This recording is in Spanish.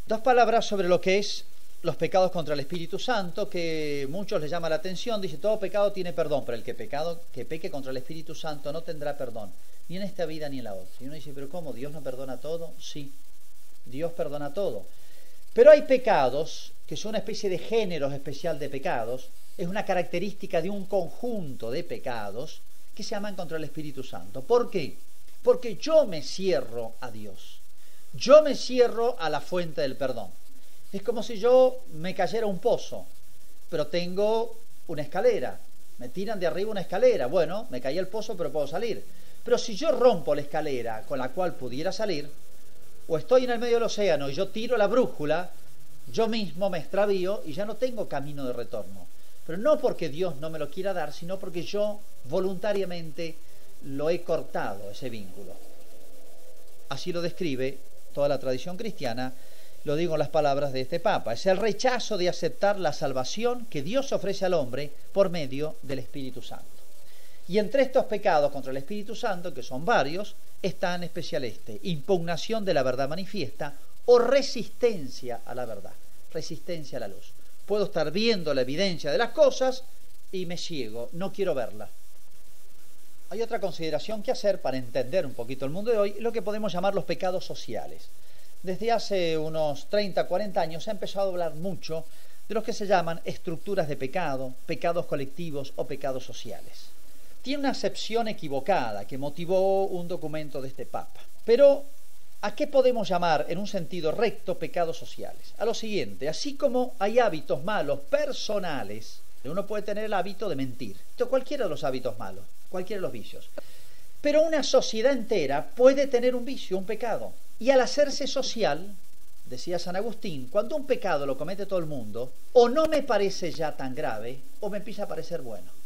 Dos palabras sobre lo que es los pecados contra el Espíritu Santo, que muchos les llama la atención. Dice, todo pecado tiene perdón, pero el que peque contra el Espíritu Santo no tendrá perdón, ni en esta vida ni en la otra. Y uno dice, pero ¿cómo? ¿Dios no perdona todo? Sí, Dios perdona todo. Pero hay pecados que son una especie de género especial de pecados, es una característica de un conjunto de pecados que se llaman contra el Espíritu Santo. ¿Por qué? Porque yo me cierro a Dios, yo me cierro a la fuente del perdón. Es como si yo me cayera a un pozo, pero tengo una escalera, me tiran de arriba una escalera, bueno, me caí al pozo pero puedo salir. Pero si yo rompo la escalera con la cual pudiera salir, o estoy en el medio del océano y yo tiro la brújula, yo mismo me extravío y ya no tengo camino de retorno. Pero no porque Dios no me lo quiera dar, sino porque yo voluntariamente lo he cortado, ese vínculo. Así lo describe toda la tradición cristiana, lo digo en las palabras de este Papa. Es el rechazo de aceptar la salvación que Dios ofrece al hombre por medio del Espíritu Santo. Y entre estos pecados contra el Espíritu Santo, que son varios, está en especial este: impugnación de la verdad manifiesta o resistencia a la verdad, resistencia a la luz. Puedo estar viendo la evidencia de las cosas y me ciego, no quiero verla. Hay otra consideración que hacer para entender un poquito el mundo de hoy, lo que podemos llamar los pecados sociales. Desde hace unos 30, 40 años se ha empezado a hablar mucho de los que se llaman estructuras de pecado, pecados colectivos o pecados sociales. Tiene una acepción equivocada que motivó un documento de este Papa. Pero, ¿a qué podemos llamar en un sentido recto pecados sociales? A lo siguiente: así como hay hábitos malos personales, uno puede tener el hábito de mentir, cualquiera de los hábitos malos, cualquiera de los vicios. Pero una sociedad entera puede tener un vicio, un pecado. Y al hacerse social, decía San Agustín, cuando un pecado lo comete todo el mundo, o no me parece ya tan grave, o me empieza a parecer bueno.